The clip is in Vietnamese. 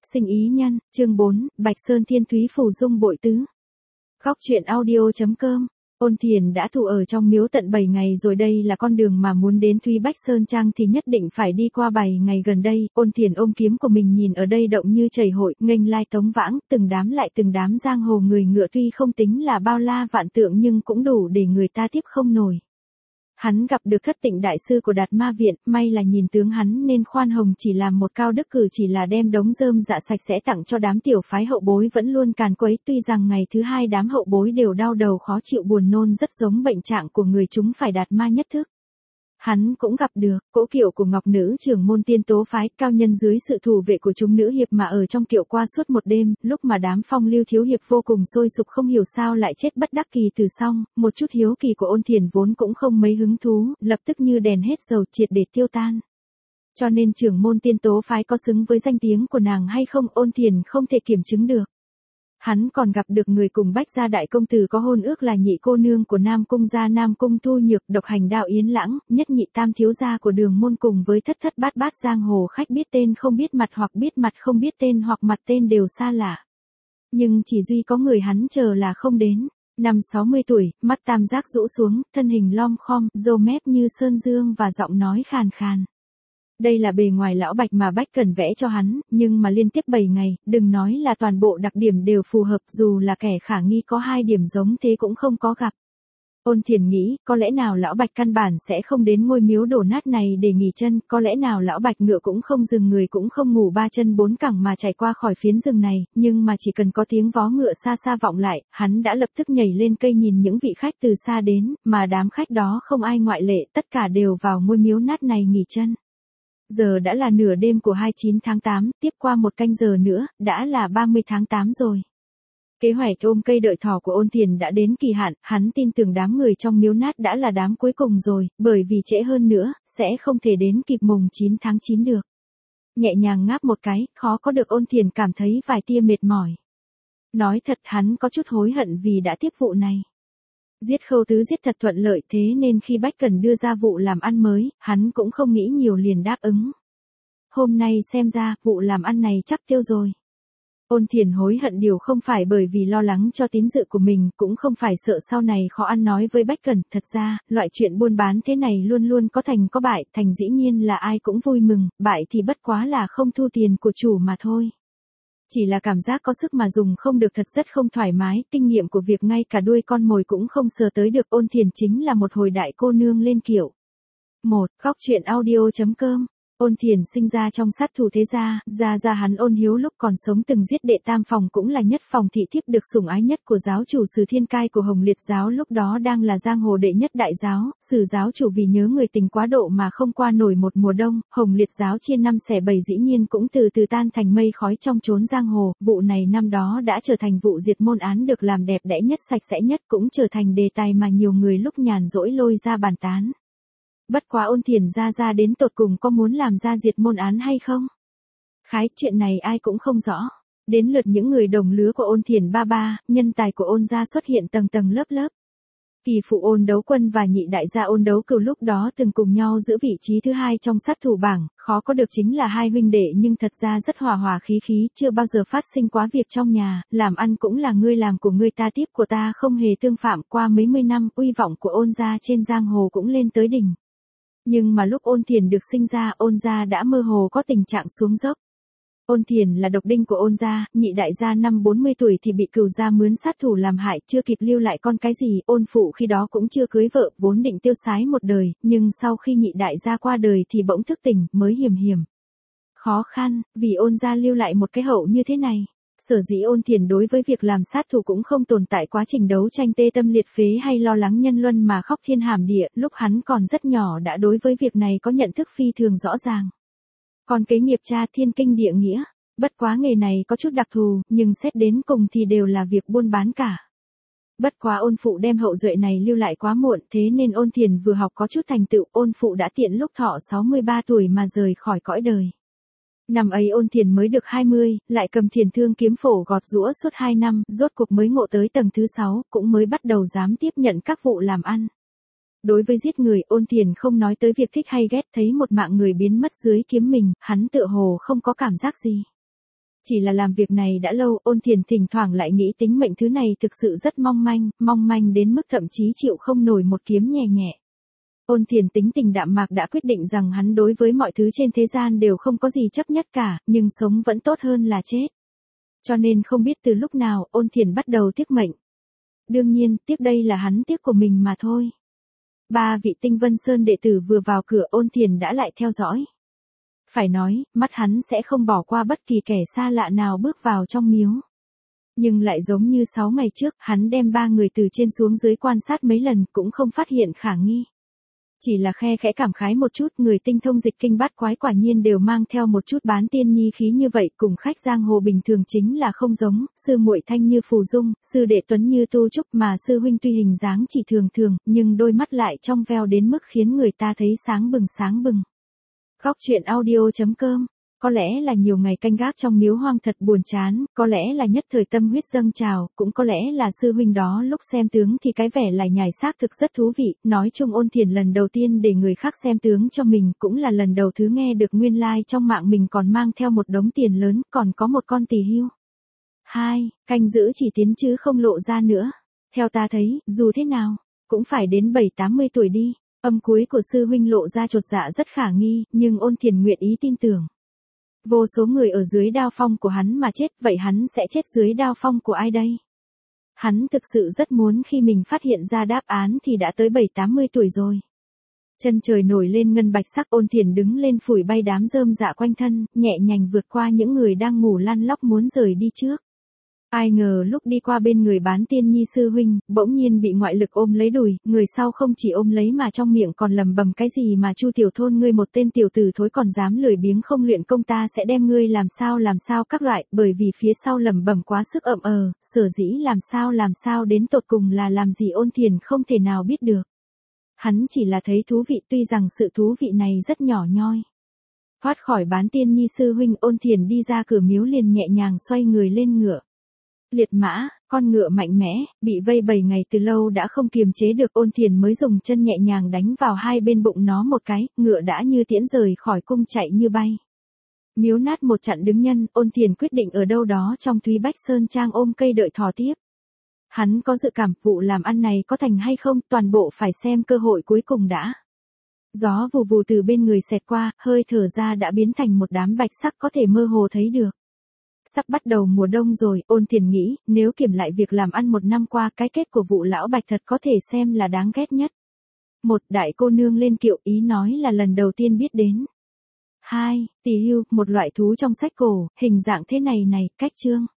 Sinh ý nhân, chương 4, Bạch Sơn Thiên Thúy Phù Dung bội tứ. Góc truyện audio.com. Ôn Thiền đã thủ ở trong miếu tận 7 ngày rồi, đây là con đường mà muốn đến Thúy Bách Sơn Trang thì nhất định phải đi qua 7 ngày gần đây. Ôn Thiền ôm kiếm của mình nhìn ở đây động như chảy hội, nghênh lai tống vãng, từng đám lại từng đám giang hồ người ngựa, tuy không tính là bao la vạn tượng nhưng cũng đủ để người ta tiếp không nổi. Hắn gặp được Thất Tịnh đại sư của Đạt Ma viện, may là nhìn tướng hắn nên khoan hồng chỉ làm một cao đức cử, chỉ là đem đống rơm dạ sạch sẽ tặng cho đám tiểu phái hậu bối vẫn luôn càn quấy, tuy rằng ngày thứ hai đám hậu bối đều đau đầu khó chịu buồn nôn, rất giống bệnh trạng của người chúng phải Đạt Ma nhất thức. Hắn cũng gặp được cỗ kiệu của Ngọc Nữ trưởng môn Tiên Tố phái, cao nhân dưới sự thủ vệ của chúng nữ hiệp mà ở trong kiệu qua suốt một đêm, lúc mà đám Phong Lưu thiếu hiệp vô cùng sôi sục không hiểu sao lại chết bất đắc kỳ tử xong, một chút hiếu kỳ của Ôn Thiền vốn cũng không mấy hứng thú, lập tức như đèn hết dầu triệt để tiêu tan. Cho nên trưởng môn Tiên Tố phái có xứng với danh tiếng của nàng hay không, Ôn Thiền không thể kiểm chứng được. Hắn còn gặp được người cùng Bách gia đại công tử có hôn ước là nhị cô nương của Nam Cung gia Nam Cung Thu Nhược, độc hành đạo Yến Lãng, nhất nhị tam thiếu gia của Đường môn cùng với thất thất bát bát giang hồ khách biết tên không biết mặt hoặc biết mặt không biết tên hoặc mặt tên đều xa lạ. Nhưng chỉ duy có người hắn chờ là không đến. Năm 60 tuổi, mắt tam giác rũ xuống, thân hình lom khom, râu mép như sơn dương và giọng nói khàn khàn. Đây là bề ngoài lão Bạch mà Bách Cần vẽ cho hắn, nhưng mà liên tiếp 7 ngày, đừng nói là toàn bộ đặc điểm đều phù hợp, dù là kẻ khả nghi có 2 điểm giống thế cũng không có gặp. Ôn Thiền nghĩ, có lẽ nào lão Bạch căn bản sẽ không đến ngôi miếu đổ nát này để nghỉ chân, có lẽ nào lão Bạch ngựa cũng không dừng người cũng không ngủ 3 chân 4 cẳng mà chạy qua khỏi phiến rừng này, nhưng mà chỉ cần có tiếng vó ngựa xa xa vọng lại, hắn đã lập tức nhảy lên cây nhìn những vị khách từ xa đến, mà đám khách đó không ai ngoại lệ, tất cả đều vào ngôi miếu nát này nghỉ chân. Giờ đã là nửa đêm của 29 tháng 8, tiếp qua một canh giờ nữa, đã là 30 tháng 8 rồi. Kế hoạch ôm cây đợi thỏ của Ôn Thiền đã đến kỳ hạn, hắn tin tưởng đám người trong miếu nát đã là đám cuối cùng rồi, bởi vì trễ hơn nữa, sẽ không thể đến kịp mùng 9 tháng 9 được. Nhẹ nhàng ngáp một cái, khó có được Ôn Thiền cảm thấy vài tia mệt mỏi. Nói thật hắn có chút hối hận vì đã tiếp vụ này. Giết Khâu Tứ giết thật thuận lợi, thế nên khi Bách Cần đưa ra vụ làm ăn mới, hắn cũng không nghĩ nhiều liền đáp ứng. Hôm nay xem ra, vụ làm ăn này chắc tiêu rồi. Ôn Thiền hối hận điều không phải bởi vì lo lắng cho tín dự của mình, cũng không phải sợ sau này khó ăn nói với Bách Cần, thật ra, loại chuyện buôn bán thế này luôn luôn có thành có bại, thành dĩ nhiên là ai cũng vui mừng, bại thì bất quá là không thu tiền của chủ mà thôi. Chỉ là cảm giác có sức mà dùng không được, thật rất không thoải mái, kinh nghiệm của việc ngay cả đuôi con mồi cũng không sờ tới được. Ôn Thiền chính là một hồi đại cô nương lên kiệu. 1. Góc truyện audio.com. Ôn Thiền sinh ra trong sát thủ thế gia, gia hắn Ôn Hiếu lúc còn sống từng giết đệ tam phòng cũng là nhất phòng thị thiếp được sủng ái nhất của giáo chủ Sử Thiên Cai của Hồng Liệt giáo, lúc đó đang là giang hồ đệ nhất đại giáo. Sử giáo chủ vì nhớ người tình quá độ mà không qua nổi một mùa đông, Hồng Liệt giáo chia 5 xẻ 7 dĩ nhiên cũng từ từ tan thành mây khói trong chốn giang hồ. Vụ này năm đó đã trở thành vụ diệt môn án được làm đẹp đẽ nhất, sạch sẽ nhất, cũng trở thành đề tài mà nhiều người lúc nhàn rỗi lôi ra bàn tán. Bất quá Ôn Thiền ra đến tột cùng có muốn làm ra diệt môn án hay không? Khái, chuyện này ai cũng không rõ. Đến lượt những người đồng lứa của Ôn Thiền ba, nhân tài của Ôn gia xuất hiện tầng tầng lớp lớp. Kỳ phụ Ôn Đấu Quân và nhị đại gia Ôn Đấu Cửu lúc đó từng cùng nhau giữ vị trí thứ 2 trong sát thủ bảng, khó có được chính là hai huynh đệ nhưng thật ra rất hòa hòa khí khí, chưa bao giờ phát sinh quá việc trong nhà, làm ăn cũng là ngươi làm của ngươi ta tiếp của ta, không hề tương phạm. Qua mấy mươi năm, uy vọng của Ôn gia trên giang hồ cũng lên tới đỉnh. Nhưng mà lúc Ôn Thiền được sinh ra, Ôn gia đã mơ hồ có tình trạng xuống dốc. Ôn Thiền là độc đinh của Ôn gia, nhị đại gia năm 40 tuổi thì bị Cửu gia mướn sát thủ làm hại, chưa kịp lưu lại con cái gì. Ôn phụ khi đó cũng chưa cưới vợ, vốn định tiêu sái một đời, nhưng sau khi nhị đại gia qua đời thì bỗng thức tỉnh, mới hiểm khó khăn, vì Ôn gia lưu lại một cái hậu như thế này. Sở dĩ Ôn Thiền đối với việc làm sát thủ cũng không tồn tại quá trình đấu tranh tê tâm liệt phế hay lo lắng nhân luân mà khóc thiên hàm địa, lúc hắn còn rất nhỏ đã đối với việc này có nhận thức phi thường rõ ràng. Còn kế nghiệp cha thiên kinh địa nghĩa, bất quá nghề này có chút đặc thù, nhưng xét đến cùng thì đều là việc buôn bán cả. Bất quá Ôn phụ đem hậu duệ này lưu lại quá muộn, thế nên Ôn Thiền vừa học có chút thành tựu, Ôn phụ đã tiện lúc thọ 63 tuổi mà rời khỏi cõi đời. Năm ấy Ôn Thiền mới được 20, lại cầm thiền thương kiếm phổ gọt giũa suốt 2 năm, rốt cuộc mới ngộ tới tầng thứ 6, cũng mới bắt đầu dám tiếp nhận các vụ làm ăn. Đối với giết người, Ôn Thiền không nói tới việc thích hay ghét, thấy một mạng người biến mất dưới kiếm mình, hắn tựa hồ không có cảm giác gì. Chỉ là làm việc này đã lâu, Ôn Thiền thỉnh thoảng lại nghĩ tính mệnh thứ này thực sự rất mong manh đến mức thậm chí chịu không nổi một kiếm nhẹ nhẹ. Ôn Thiền tính tình đạm mạc đã quyết định rằng hắn đối với mọi thứ trên thế gian đều không có gì chấp nhất cả, nhưng sống vẫn tốt hơn là chết. Cho nên không biết từ lúc nào, Ôn Thiền bắt đầu tiếc mệnh. Đương nhiên, tiếc đây là hắn tiếc của mình mà thôi. 3 vị Tinh Vân Sơn đệ tử vừa vào cửa, Ôn Thiền đã lại theo dõi. Phải nói, mắt hắn sẽ không bỏ qua bất kỳ kẻ xa lạ nào bước vào trong miếu. Nhưng lại giống như 6 ngày trước, hắn đem 3 người từ trên xuống dưới quan sát mấy lần cũng không phát hiện khả nghi. Chỉ là khe khẽ cảm khái một chút, người tinh thông dịch kinh bát quái quả nhiên đều mang theo một chút bán tiên nhi khí như vậy, cùng khách giang hồ bình thường chính là không giống, sư muội thanh như phù dung, sư đệ tuấn như tu trúc, mà sư huynh tuy hình dáng chỉ thường thường, nhưng đôi mắt lại trong veo đến mức khiến người ta thấy sáng bừng. Góc truyện audio.com. Có lẽ là nhiều ngày canh gác trong miếu hoang thật buồn chán, có lẽ là nhất thời tâm huyết dâng trào, cũng có lẽ là sư huynh đó lúc xem tướng thì cái vẻ lải nhải xác thực rất thú vị. Nói chung Ôn Thiền lần đầu tiên để người khác xem tướng cho mình, cũng là lần đầu thứ nghe được nguyên lai trong mạng mình còn mang theo một đống tiền lớn, còn có một con tỳ hưu. 2. Canh giữ chỉ tiến chứ không lộ ra nữa. Theo ta thấy, dù thế nào, cũng phải đến 7-80 tuổi đi. Âm cuối của sư huynh lộ ra chột dạ rất khả nghi, nhưng Ôn Thiền nguyện ý tin tưởng. Vô số người ở dưới đao phong của hắn mà chết, vậy hắn sẽ chết dưới đao phong của ai đây? Hắn thực sự rất muốn khi mình phát hiện ra đáp án thì đã tới 7-80 tuổi rồi. Chân trời nổi lên ngân bạch sắc, Ôn Thiền đứng lên phủi bay đám rơm rạ quanh thân, nhẹ nhàng vượt qua những người đang ngủ lăn lóc muốn rời đi trước. Ai ngờ lúc đi qua bên người bán tiên nhi sư huynh, bỗng nhiên bị ngoại lực ôm lấy đùi, người sau không chỉ ôm lấy mà trong miệng còn lầm bầm cái gì mà Chu tiểu thôn ngươi một tên tiểu tử thối còn dám lười biếng không luyện công, ta sẽ đem ngươi làm sao các loại, bởi vì phía sau lầm bầm quá sức sở dĩ làm sao đến tột cùng là làm gì Ôn Thiền không thể nào biết được. Hắn chỉ là thấy thú vị, tuy rằng sự thú vị này rất nhỏ nhoi. Thoát khỏi bán tiên nhi sư huynh, Ôn Thiền đi ra cửa miếu liền nhẹ nhàng xoay người lên ngựa. Liệt mã, con ngựa mạnh mẽ, bị vây 7 ngày từ lâu đã không kiềm chế được, Ôn Thiền mới dùng chân nhẹ nhàng đánh vào hai bên bụng nó một cái, ngựa đã như tiễn rời khỏi cung chạy như bay. Miếu nát một chặng đứng nhân, Ôn Thiền quyết định ở đâu đó trong Thúy Bách Sơn Trang ôm cây đợi thò tiếp. Hắn có dự cảm vụ làm ăn này có thành hay không, toàn bộ phải xem cơ hội cuối cùng đã. Gió vù vù từ bên người xẹt qua, hơi thở ra đã biến thành một đám bạch sắc có thể mơ hồ thấy được. Sắp bắt đầu mùa đông rồi, Ôn Thiền nghĩ, nếu kiểm lại việc làm ăn một năm qua, cái kết của vụ lão bạch thật có thể xem là đáng ghét nhất. 1. Đại cô nương lên kiệu, ý nói là lần đầu tiên biết đến. 2. Tỳ hưu, một loại thú trong sách cổ, hình dạng thế này, cách chương.